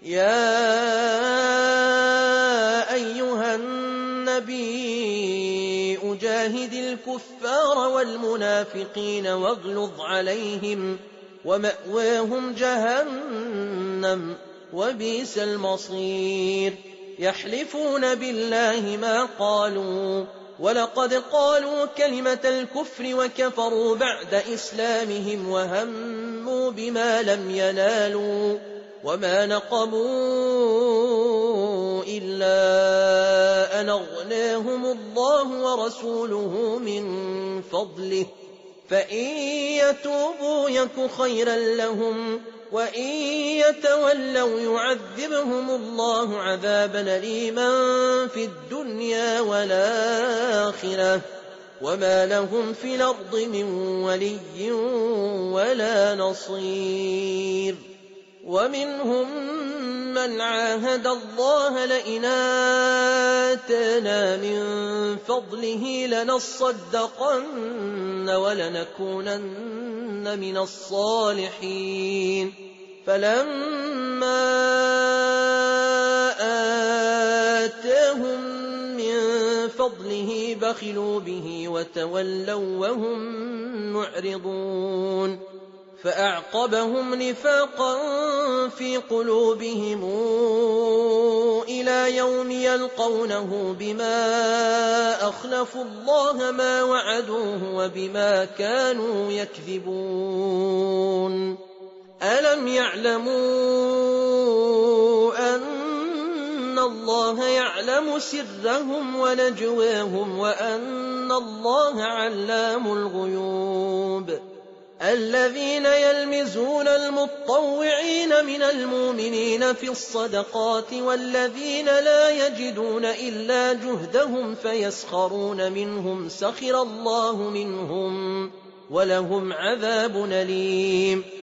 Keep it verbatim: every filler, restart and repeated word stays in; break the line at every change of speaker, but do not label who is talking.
يَا أَيُّهَا النَّبِيُّ جَاهِدِ الْكُفَّارَ وَالْمُنَافِقِينَ وَاغْلُظْ عَلَيْهِمْ وَمَأْوَاهُمْ جَهَنَّمُ وَبِئْسَ الْمَصِيرُ يَحْلِفُونَ بِاللَّهِ مَا قَالُوا وَلَقَدْ قَالُوا كَلِمَةَ الْكُفْرِ وَكَفَرُوا بَعْدَ إِسْلَامِهِمْ وَهَمُّوا بِمَا لَمْ يَنَالُوا وَمَا نَقَمُوا إِلَّا أَنْ أَغْنَاهُمُ اللَّهُ وَرَسُولُهُ مِنْ فَضْلِهِ فَإِنْ يَتُوبُوا يَكُ خَيْرًا لَهُمْ وَإِنْ يَتَوَلَّوْا يُعَذِّبْهُمُ اللَّهُ عَذَابًا أَلِيمًا فِي الدُّنْيَا وَالْآخِرَةِ وَمَا لَهُمْ فِي الْأَرْضِ مِنْ وَلِيٍّ وَلَا نَصِيرٍ وَمِنْهُمْ مَنْ عَاهَدَ اللَّهَ لَئِنْ آتَانَا مِنْ فَضْلِهِ لَنَصَّدَّقَنَّ وَلَنَكُونَنَّ مِنَ الصَّالِحِينَ فَلَمَّا آتَاهُمْ مِنْ فَضْلِهِ بَخِلُوا بِهِ وَتَوَلَّوْا وَهُمْ مُعْرِضُونَ فَأَعْقَبَهُمْ نِفَاقًا فِي قُلُوبِهِمْ إِلَى يَوْمِ يَلْقَوْنَهُ بِمَا أَخْلَفُوا اللَّهَ مَا وَعَدُوهُ وَبِمَا كَانُوا يَكْذِبُونَ أَلَمْ يَعْلَمُوا أَنَّ اللَّهَ يَعْلَمُ سِرَّهُمْ وَنَجْوَاهُمْ وَأَنَّ اللَّهَ عَلَّامُ الْغُيُوبِ الَّذِينَ يَلْمِزُونَ الْمُطَّوِّعِينَ مِنَ الْمُؤْمِنِينَ فِي الصَّدَقَاتِ وَالَّذِينَ لا يَجِدُونَ إِلَّا جُهْدَهُمْ فَيَسْخَرُونَ مِنْهُمْ سَخِرَ اللَّهُ مِنْهُمْ وَلَهُمْ عَذَابٌ أَلِيمٌ